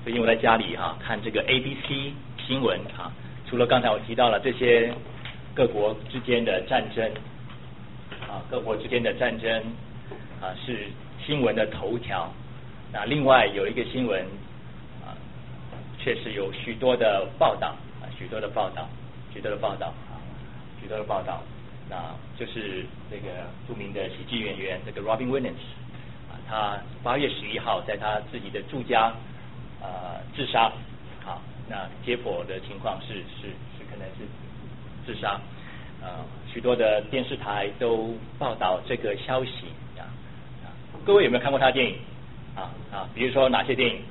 最近我在家里看这个 ABC 新闻除了刚才我提到了这些各国之间的战争各国之间的战争是新闻的头条。那另外有一个新闻确实有许多的报道许多的报道。那就是这个著名的喜剧演员这个 Robin Williams他8月11号在他自己的住家自杀那结果的情况是可能是自杀许多的电视台都报道这个消息各位有没有看过他的电影比如说哪些电影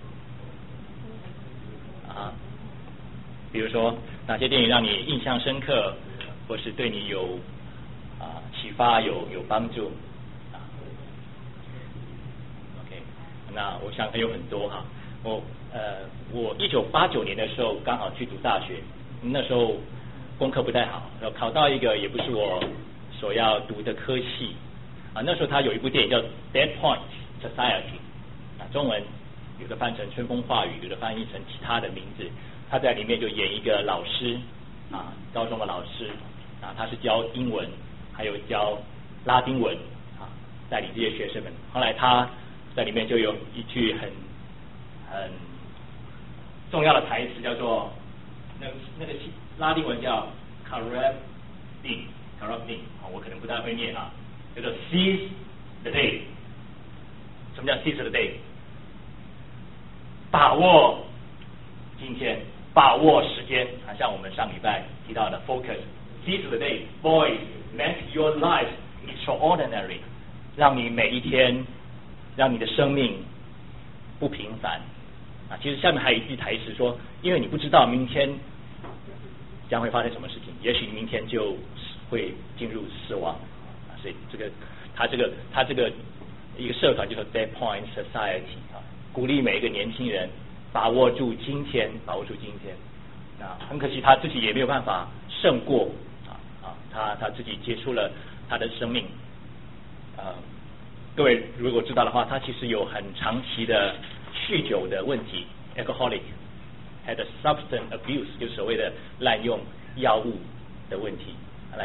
比如说哪些电影让你印象深刻，或是对你有启发有帮助？OK， 那我想还有很多我1989年的时候刚好去读大学，那时候功课不太好，考到一个也不是我所要读的科系那时候他有一部电影叫《Dead Point Society》中文有的翻成《春风化雨》，有的翻译成其他的名字。他在里面就演一个老师高中的老师他是教英文还有教拉丁文带领这些学生们。后来他在里面就有一句很重要的台词，叫做那个拉丁文叫 corrupting 我可能不太会念叫做 seize the day。 什么叫 seize the day？ 把握今天，把握时间像我们上礼拜提到的 focus。Seize the day, boys, make your life extraordinary。 让你每一天，让你的生命不平凡其实下面还有一句台词说，因为你不知道明天将会发生什么事情，也许明天就会进入死亡所以他这个一个社团就叫 Dead Point Society 鼓励每一个年轻人把握住今天。很可惜他自己也没有办法胜过他自己结束了他的生命各位如果知道的话，他其实有很长期的酗酒的问题 alcoholic had a substance abuse， 就是所谓的滥用药物的问题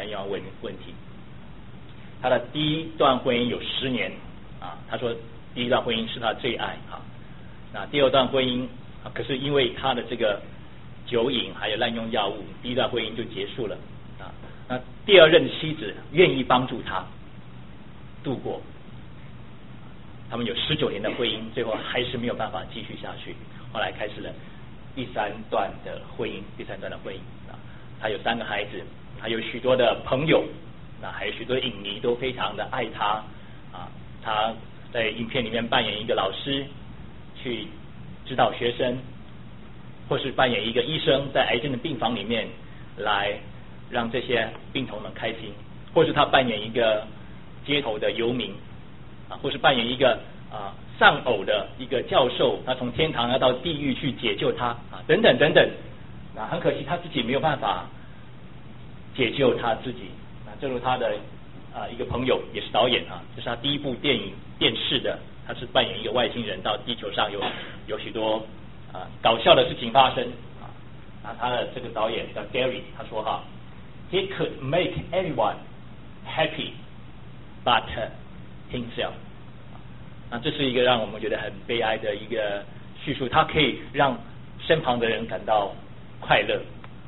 他的第一段婚姻有10年他说第一段婚姻是他最爱那第二段婚姻可是因为他的这个酒瘾还有滥用药物，第一段婚姻就结束了那第二任妻子愿意帮助他度过，他们有19年的婚姻，最后还是没有办法继续下去，后来开始了第三段的婚姻他有3个孩子，还有许多的朋友还有许多影迷都非常的爱他他在影片里面扮演一个老师去指导学生，或是扮演一个医生在癌症的病房里面来让这些病童们开心，或是他扮演一个街头的游民或是扮演一个丧偶的一个教授，他从天堂要到地狱去解救他等等很可惜他自己没有办法解救他自己正如他的一个朋友也是导演这是他第一部电视的，他是扮演一个外星人到地球上有许多搞笑的事情发生他的这个导演叫 Gary， 他说he could make everyone happy but himself。 那这是一个让我们觉得很悲哀的一个叙述，他可以让身旁的人感到快乐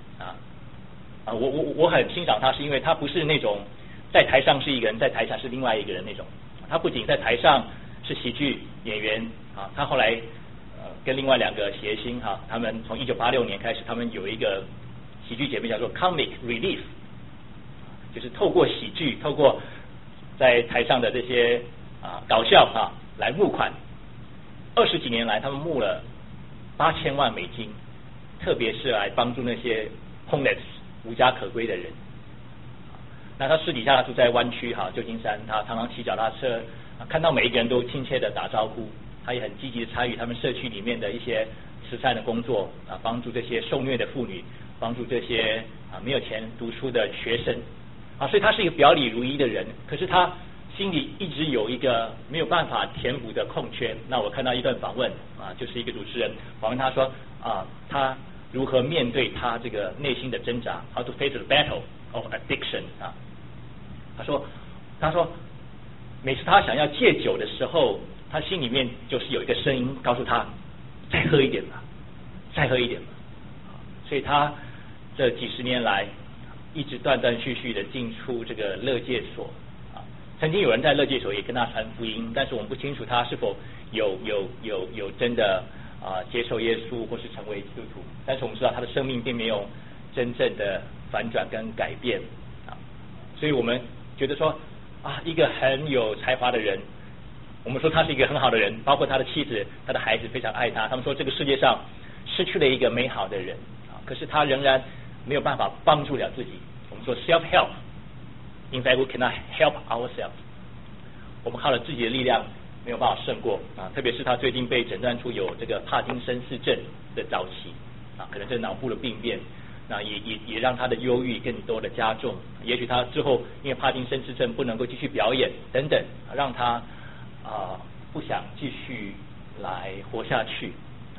我很欣赏他，是因为他不是那种在台上是一个人，在台下是另外一个人那种，他不仅在台上是喜剧演员他后来跟另外2个谐星他们从1986年开始，他们有一个喜剧节目叫做 Comic Relief， 就是透过喜剧，透过在台上的这些搞笑来募款。20几年来他们募了8000万美金，特别是来帮助那些 homeless 无家可归的人。那他私底下他住在湾区旧金山，他常常骑脚踏车看到每一个人都亲切的打招呼，他也很积极的参与他们社区里面的一些慈善的工作帮助这些受虐的妇女，帮助这些没有钱读书的学生所以他是一个表里如一的人。可是他心里一直有一个没有办法填补的空缺。那我看到一段访问就是一个主持人访问他说他如何面对他这个内心的挣扎 ，How to face the battle of addiction 他说每次他想要戒酒的时候，他心里面就是有一个声音告诉他再喝一点吧，再喝一点吧。所以他这几十年来一直断断续续的进出这个乐戒所曾经有人在乐戒所也跟他传福音，但是我们不清楚他是否有真的接受耶稣或是成为基督徒，但是我们知道他的生命并没有真正的反转跟改变所以我们觉得说一个很有才华的人，我们说他是一个很好的人，包括他的妻子他的孩子非常爱他，他们说这个世界上失去了一个美好的人可是他仍然没有办法帮助了自己。我们说 self help in fact we cannot help ourselves， 我们靠了自己的力量没有办法胜过特别是他最近被诊断出有这个帕金森氏症的早期可能这脑部的病变也让他的忧郁更多的加重，也许他之后因为帕金森氏症不能够继续表演等等让他不想继续来活下去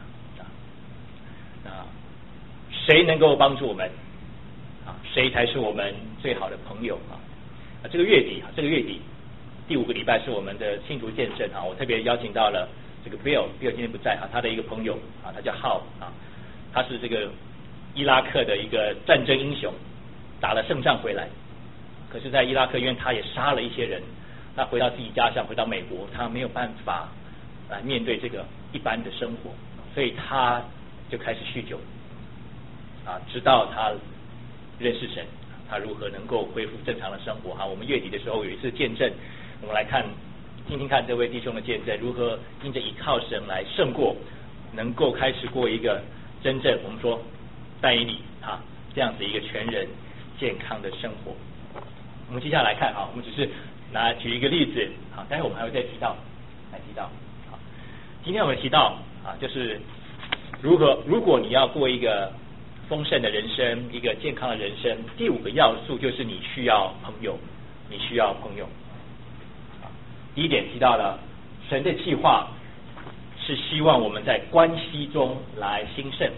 谁能够帮助我们谁才是我们最好的朋友这个月底第5个礼拜是我们的信徒见证我特别邀请到了这个 Bill 今天不在他的一个朋友他叫浩他是这个伊拉克的一个战争英雄，打了胜仗回来，可是在伊拉克因为他也杀了一些人，他回到自己家乡，回到美国，他没有办法来面对这个一般的生活，所以他就开始酗酒直到他认识神，他如何能够恢复正常的生活我们月底的时候有一次见证，我们来听听看这位弟兄的见证，如何因着依靠神来胜过，能够开始过一个真正我们说但以理这样子一个全人健康的生活。我们接下来看我们只是举一个例子待会我们还会再提到今天我们提到就是如果你要过一个丰盛的人生，一个健康的人生，第5个要素就是你需要朋友。第一点提到了神的计划是希望我们在关系中来兴盛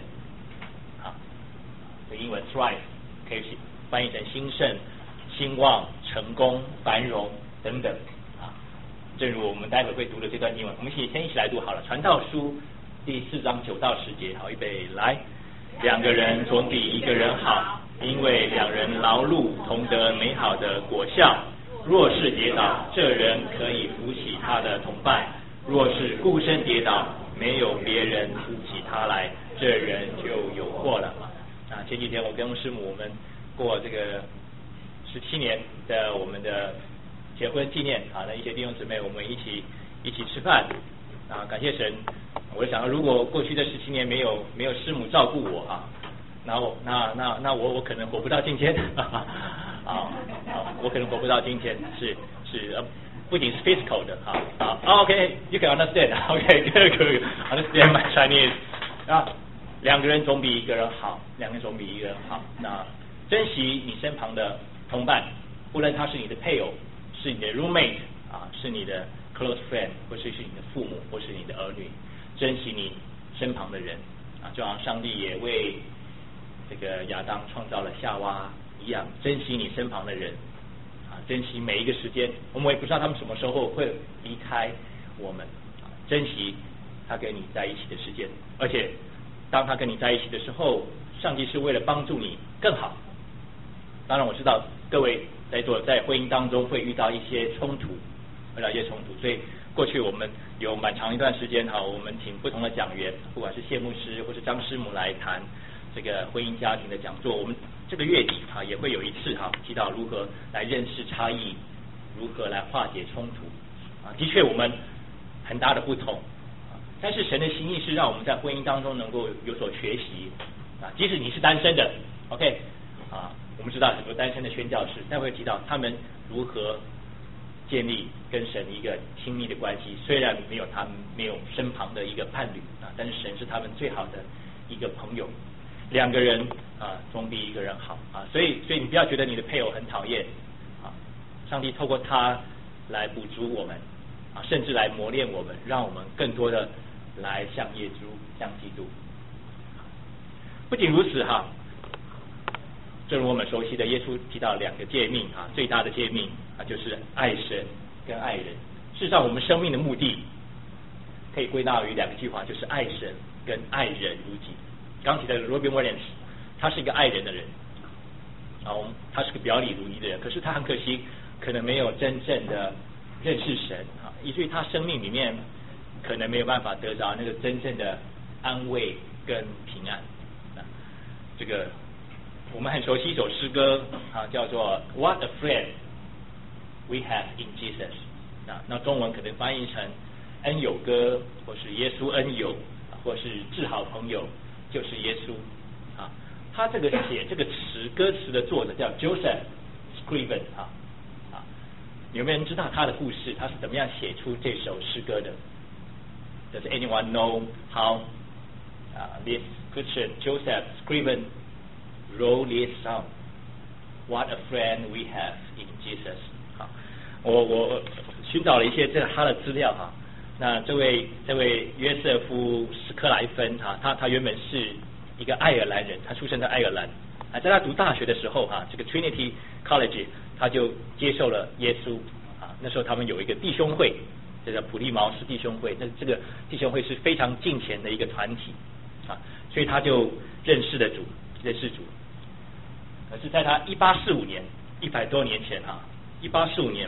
英文 thrive 可以翻译成兴盛、兴旺、成功、繁荣等等正如我们待会会读的这段经文，我们先一起来读好了。传道书第4章9到10节，预备来。2个人总比1个人好，因为2人劳碌同得美好的果效。若是跌倒，这人可以扶起他的同伴；若是孤身跌倒，没有别人扶起他来，这人就有祸了。前几天我跟师母我们过这个17年的我们的结婚纪念那一些弟兄姊妹我们一起吃饭感谢神。我想如果过去的17年没有师母照顾我那我可能活不到今天我可能活不到今天是不仅是 physical 的OK you can understand OK good understand my Chinese 2个人总比1个人好那珍惜你身旁的同伴，不论他是你的配偶，是你的 roommate 是你的 close friend， 或是你的父母，或是你的儿女，珍惜你身旁的人就好像上帝也为这个亚当创造了夏娃一样，珍惜你身旁的人珍惜每一个时间，我们也不知道他们什么时候会离开我们珍惜他跟你在一起的时间，而且当他跟你在一起的时候，上帝是为了帮助你更好。当然我知道各位在婚姻当中会遇到一些冲突，所以过去我们有蛮长一段时间我们请不同的讲员，不管是谢牧师或是张师母来谈这个婚姻家庭的讲座。我们这个月底也会有一次提到如何来认识差异，如何来化解冲突的确我们很大的不同但是神的心意是让我们在婚姻当中能够有所学习即使你是单身的 OK我们知道很多单身的宣教士待会提到他们如何建立跟神一个亲密的关系，虽然他们没有身旁的一个伴侣但是神是他们最好的一个朋友。2个人总比1个人好所以你不要觉得你的配偶很讨厌上帝透过他来补足我们甚至来磨练我们，让我们更多的来像耶稣、像基督。不仅如此正如我们熟悉的耶稣提到2个诫命最大的诫命就是爱神跟爱人。事实上，我们生命的目的可以归纳于2个句话，就是爱神跟爱人如己。刚提到的 Robin Williams， 他是一个爱人的人他是个表里如一的人，可是他很可惜，可能没有真正的认识神以至于他生命里面可能没有办法得着那个真正的安慰跟平安。这个我们很熟悉一首诗歌叫做 What a friend we have in Jesus。那中文可能翻译成恩友歌，或是耶稣恩友，或是至好朋友就是耶稣他这个写这个歌词的作者叫 Joseph Scriven 有没有人知道他的故事？他是怎么样写出这首诗歌的？ Does anyone know how this Christian Joseph Scriven wrote this song? What a friend we have in Jesus。我寻找了一些他的资料那这位约瑟夫斯克莱芬他原本是一个爱尔兰人，他出生在爱尔兰在他读大学的时候这个 Trinity College 他就接受了耶稣那时候他们有一个弟兄会，这个普利茅斯弟兄会，这个弟兄会是非常敬虔的一个团体所以他就认识主。可是在他1845年100多年前1845年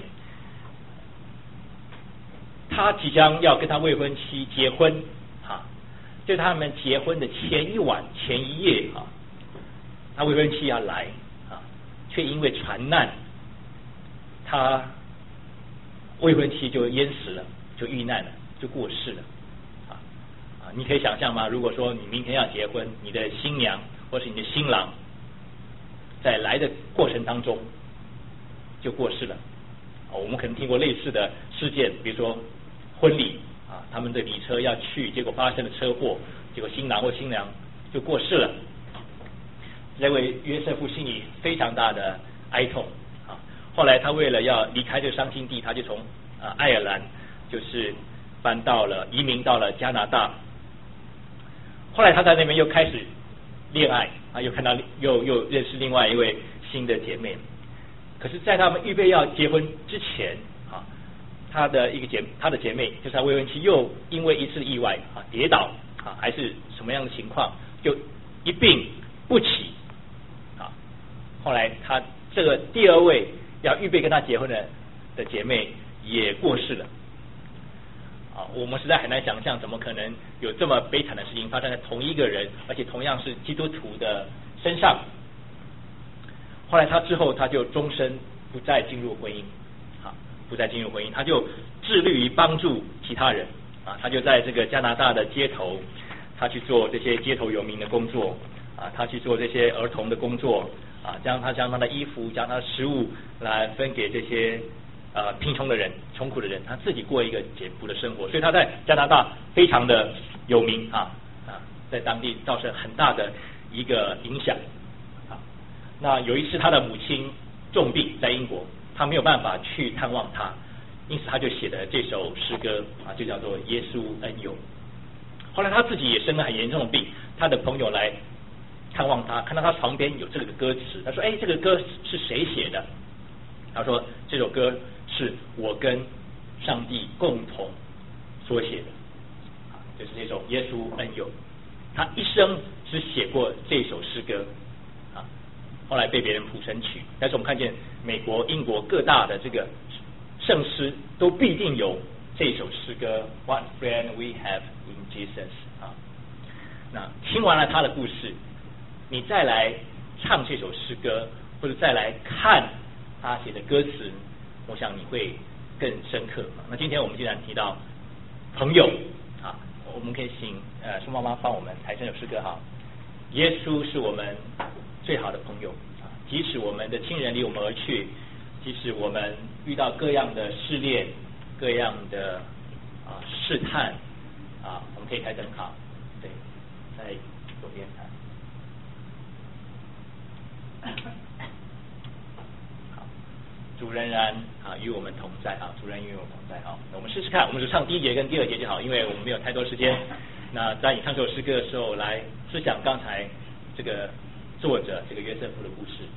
他即将要跟他未婚妻结婚就他们结婚的前一晚前一夜他未婚妻要来却因为船难，他未婚妻就淹死了，就遇难了，就过世了你可以想象吗？如果说你明天要结婚，你的新娘或是你的新郎在来的过程当中就过世了我们可能听过类似的事件，比如说婚礼他们的礼车要去，结果发生了车祸，结果新郎或新娘就过世了。这位约瑟夫心里非常大的哀痛后来他为了要离开这个伤心地，他就从爱尔兰就是移民到了加拿大。后来他在那边又开始恋爱又看到又认识另外一位新的姐妹。可是在他们预备要结婚之前他的姐妹就是他未婚妻又因为一次意外跌倒还是什么样的情况，就一病不起后来他这个第2位要预备跟他结婚的姐妹也过世了我们实在很难想象，怎么可能有这么悲惨的事情发生在同一个人，而且同样是基督徒的身上。后来他之后他就终身不再进入婚姻他就致力于帮助其他人他就在这个加拿大的街头，他去做这些街头游民的工作他去做这些儿童的工作将他的衣服将他的食物来分给这些贫穷的人穷苦的人，他自己过一个简朴的生活，所以他在加拿大非常的有名在当地造成很大的一个影响那有一次他的母亲重病在英国，他没有办法去探望他，因此他就写了这首诗歌就叫做耶稣恩友。后来他自己也生了很严重的病，他的朋友来看望他，看到他床边有这个歌词，他说这个歌是谁写的？他说这首歌是我跟上帝共同所写的就是这首耶稣恩友。他一生只写过这首诗歌后来被别人谱成曲，但是我们看见美国英国各大的这个圣诗都必定有这首诗歌 What friend we have in Jesus 那听完了他的故事，你再来唱这首诗歌，或者再来看他写的歌词，我想你会更深刻那今天我们既然提到朋友我们可以请苏妈妈帮我们抬这首诗歌耶稣是我们最好的朋友即使我们的亲人离我们而去，即使我们遇到各样的试炼，各样的试探我们可以开灯对，在左边主仍然与我们同在主仍然与我们同在我们试试看，我们只唱第1节跟第2节就好，因为我们没有太多时间。那在你唱这首诗歌的时候，来思想刚才这个作者这个约瑟夫的故事。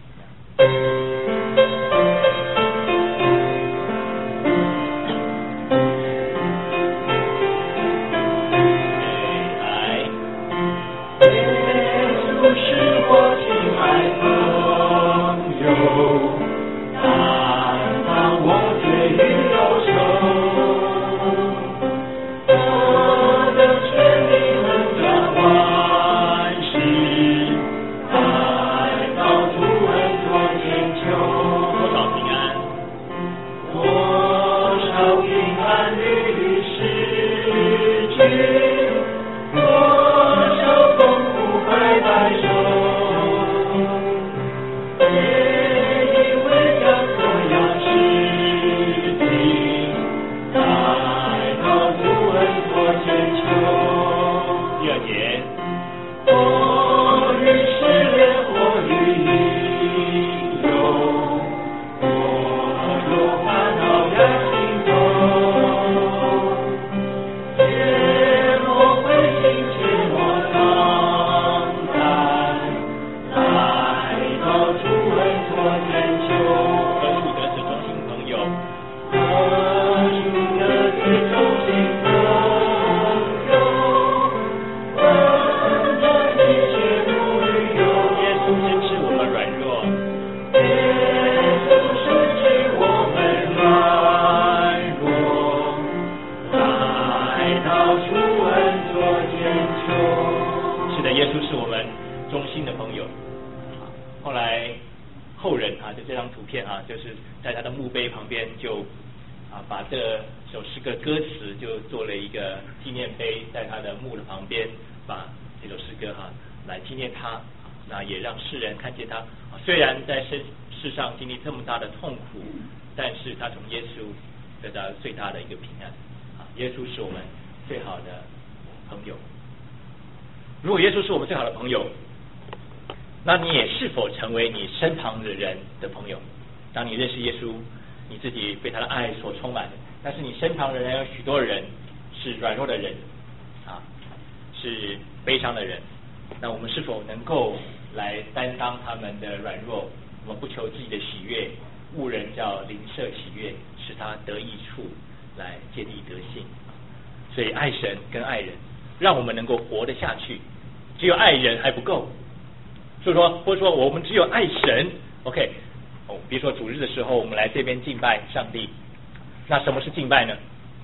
就是在他的墓碑旁边就把这首诗歌歌词就做了一个纪念碑，在他的墓的旁边，把这首诗歌来纪念他，那也让世人看见他。虽然在世上经历这么大的痛苦，但是他从耶稣得到最大的一个平安。耶稣是我们最好的朋友。如果耶稣是我们最好的朋友，那你也是否成为你身旁的人的朋友？当你认识耶稣，你自己被他的爱所充满，但是你身旁的人有许多人是软弱的人是悲伤的人，那我们是否能够来担当他们的软弱？我们不求自己的喜悦，误人叫邻舍喜悦，使他得益处，来建立德性。所以爱神跟爱人，让我们能够活得下去。只有爱人还不够，所以说或者说我们只有爱神 OK 比如说主日的时候我们来这边敬拜上帝，那什么是敬拜呢？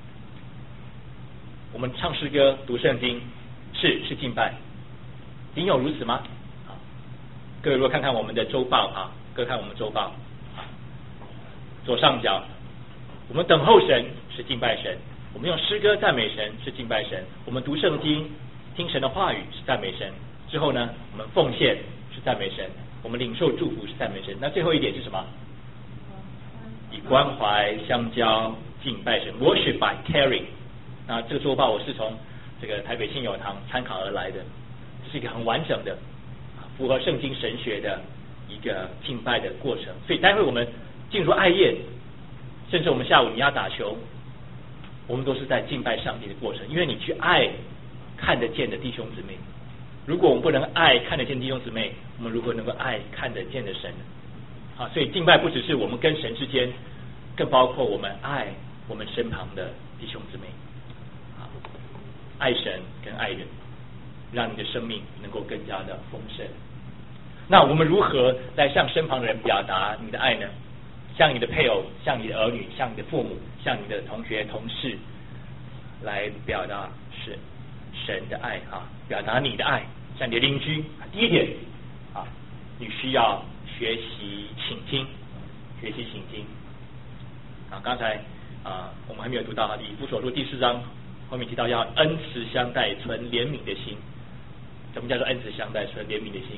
我们唱诗歌读圣经是敬拜，仅有如此吗？各位如果看看我们的周报各位看我们周报左上角，我们等候神是敬拜神，我们用诗歌赞美神是敬拜神，我们读圣经听神的话语是赞美神，之后呢我们奉献是赞美神，我们领受祝福是赞美神。那最后一点是什么？以关怀相交敬拜神 Worship by caring。 那这个周报我是从这个台北信友堂参考而来的，这是一个很完整的符合圣经神学的一个敬拜的过程。所以待会我们进入爱宴，甚至我们下午你要打球，我们都是在敬拜上帝的过程。因为你去爱看得见的弟兄姊妹，如果我们不能爱看得见弟兄姊妹，我们如何能够爱看得见的神？所以敬拜不只是我们跟神之间，更包括我们爱我们身旁的弟兄姊妹。爱神跟爱人，让你的生命能够更加的丰盛。那我们如何来向身旁的人表达你的爱呢？向你的配偶，向你的儿女，向你的父母，向你的同学同事来表达是神的爱表达你的爱，向你的邻居。第一点你需要学习倾听，学习倾听。刚才我们还没有读到以弗所书第4章后面提到要恩慈相待，存怜悯的心。什么叫做恩慈相待，存怜悯的心？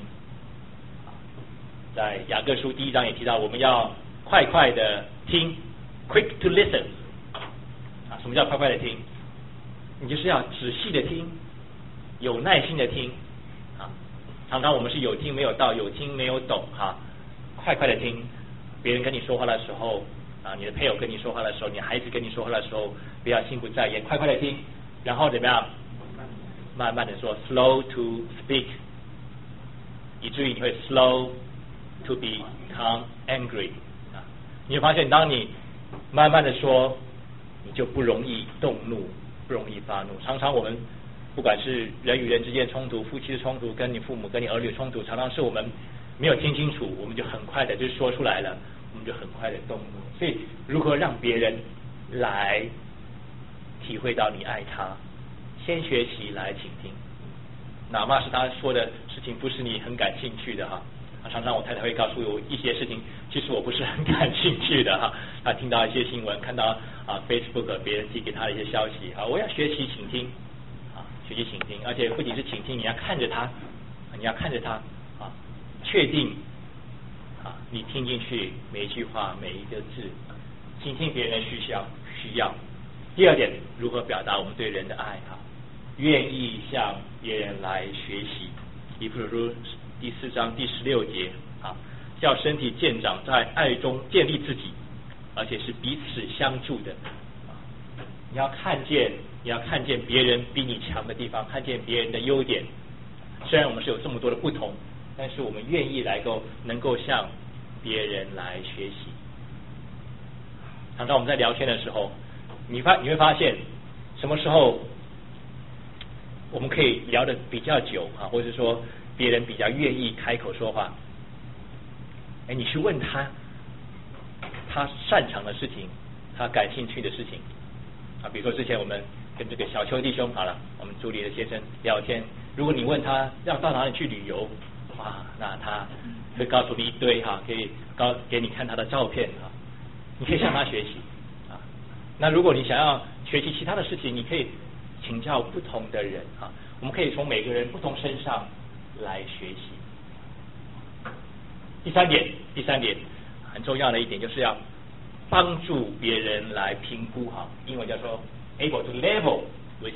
在雅各书第1章也提到，我们要快快的听 ，quick to listen。什么叫快快的听？你就是要仔细的听，有耐心的听。常常我们是有听没有到，有听没有懂快快的听， 别人跟你说话的时候你的配偶跟你说话的时候，你孩子跟你说话的时候，不要心不在焉，快快的听，然后怎么样？慢慢的说 ，slow to speak， 以至于你会 slow to become angry 你会发现，当你慢慢的说，你就不容易动怒，不容易发怒。常常我们不管是人与人之间冲突，夫妻的冲突，跟你父母跟你儿女的冲突，常常是我们没有听清楚，我们就很快的就说出来了，我们就很快的动怒。所以如何让别人来体会到你爱他，先学习来倾听，哪怕是他说的事情不是你很感兴趣的常常我太太会告诉我一些事情，其实我不是很感兴趣的她听到一些新闻，看到Facebook 别人寄给她的一些消息我要学习倾听学习倾听，而且不仅是倾听，你要看着他，确定你听进去每一句话每一个字，倾听别人的需要。第二点，如何表达我们对人的爱愿意向别人来学习。以弗所书第4章第16节叫身体渐长，在爱中建立自己，而且是彼此相助的你要看见别人比你强的地方，看见别人的优点。虽然我们是有这么多的不同，但是我们愿意能够向别人来学习。常常我们在聊天的时候，你会发现什么时候我们可以聊得比较久或者说别人比较愿意开口说话。你去问他擅长的事情，他感兴趣的事情比如说之前我们跟这个小邱弟兄我们助理的先生聊天，如果你问他要到哪里去旅游那他会告诉你一堆可以给你看他的照片你可以向他学习那如果你想要学习其他的事情，你可以请教不同的人我们可以从每个人不同身上来学习。第三点很重要的一点，就是要帮助别人来评估英文叫做 able to level with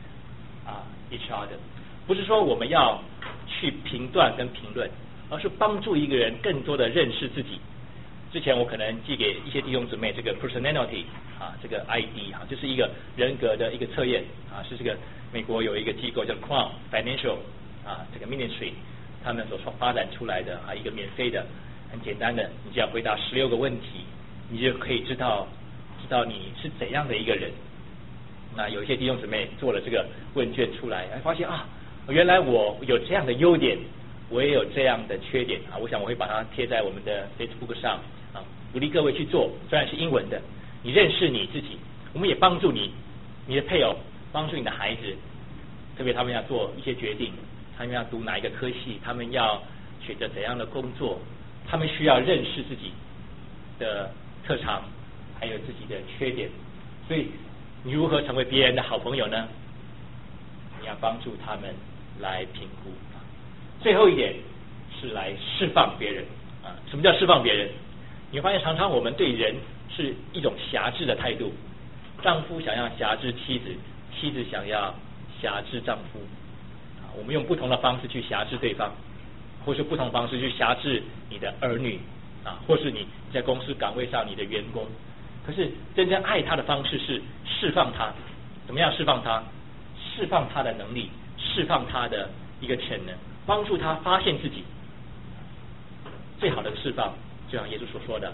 each other， 不是说我们要去评断跟评论，而是帮助一个人更多的认识自己。之前我可能寄给一些弟兄姊妹这个 personality这个 ID 这是一个人格的一个测验是这个美国有一个机构叫 Crown Financial 这个 Ministry 他们所发展出来的一个免费的很简单的，你只要回答16个问题，你就可以知道你是怎样的一个人。那有一些弟兄姊妹做了这个问卷出来，发现原来我有这样的优点，我也有这样的缺点我想我会把它贴在我们的 Facebook 上鼓励各位去做。虽然是英文的，你认识你自己，我们也帮助你的配偶，帮助你的孩子，特别他们要做一些决定，他们要读哪一个科系，他们要选择怎样的工作，他们需要认识自己的特长还有自己的缺点。所以你如何成为别人的好朋友呢？你要帮助他们来评估。最后一点是来释放别人什么叫释放别人？你会发现常常我们对人是一种辖制的态度，丈夫想要辖制妻子，妻子想要辖制丈夫我们用不同的方式去辖制对方，或是不同方式去辖制你的儿女或是你在公司岗位上你的员工。可是真正爱他的方式是释放他。怎么样释放他？释放他的能力，释放他的一个潜能，帮助他发现自己。最好的释放就像耶稣所说的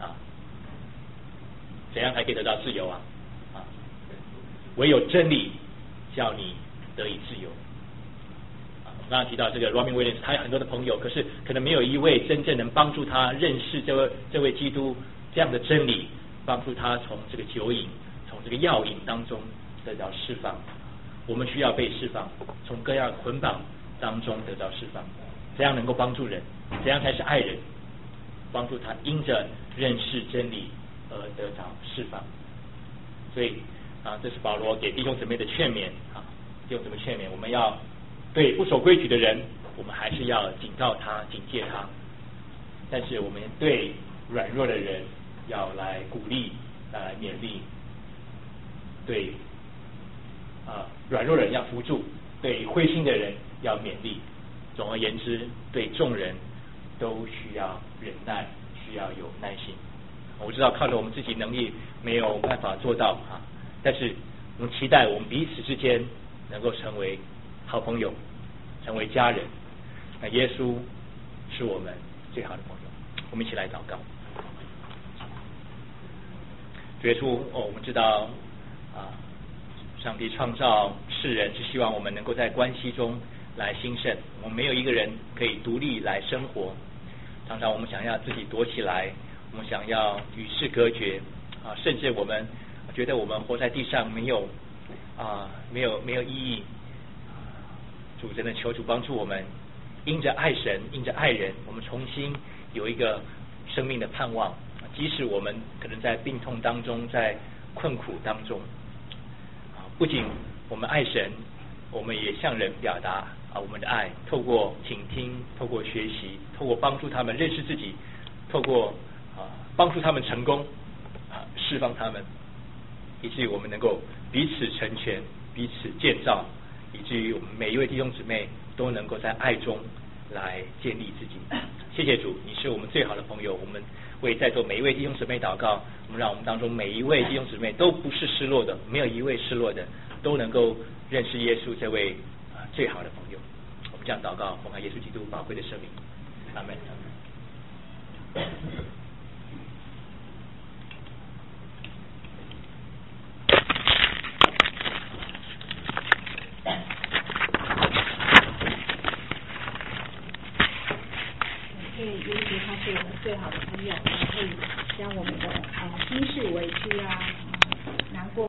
怎样才可以得到自由唯有真理叫你得以自由刚刚提到这个 Robin Williams， 他有很多的朋友，可是可能没有一位真正能帮助他认识这位基督这样的真理，帮助他从这个酒瘾从这个药瘾当中得到释放。我们需要被释放，从各样捆绑当中得到释放。怎样能够帮助人？怎样才是爱人？帮助他因着认识真理而得到释放。所以这是保罗给弟兄姊妹的劝勉弟兄姊妹劝勉，我们要对不守规矩的人，我们还是要警告他警戒他，但是我们对软弱的人要来鼓励来勉励，对软弱人要扶助，对灰心的人要勉励。总而言之，对众人都需要忍耐，需需要有耐心。我知道靠着我们自己能力没有办法做到但是我们期待我们彼此之间能够成为好朋友，成为家人。那耶稣是我们最好的朋友。我们一起来祷告。主耶稣，我们知道上帝创造世人是希望我们能够在关系中来兴盛。我们没有一个人可以独立来生活，常常我们想要自己躲起来，我们想要与世隔绝甚至我们觉得我们活在地上没有意义。主真的求主帮助我们，因着爱神，因着爱人，我们重新有一个生命的盼望。即使我们可能在病痛当中，在困苦当中不仅我们爱神，我们也向人表达我们的爱，透过倾听，透过学习，透过帮助他们认识自己，透过帮助他们成功释放他们，以至于我们能够彼此成全，彼此建造，以至于我们每一位弟兄姊妹都能够在爱中来建立自己。谢谢主，你是我们最好的朋友。我们为在座每一位弟兄姊妹祷告，我们让我们当中每一位弟兄姊妹都不是失落的，没有一位失落的，都能够认识耶稣这位最好的朋友。我们这样祷告，奉靠耶稣基督宝贵的生命，阿门。 耶稣他是我们最好的朋友，可以将我们的心事委屈难过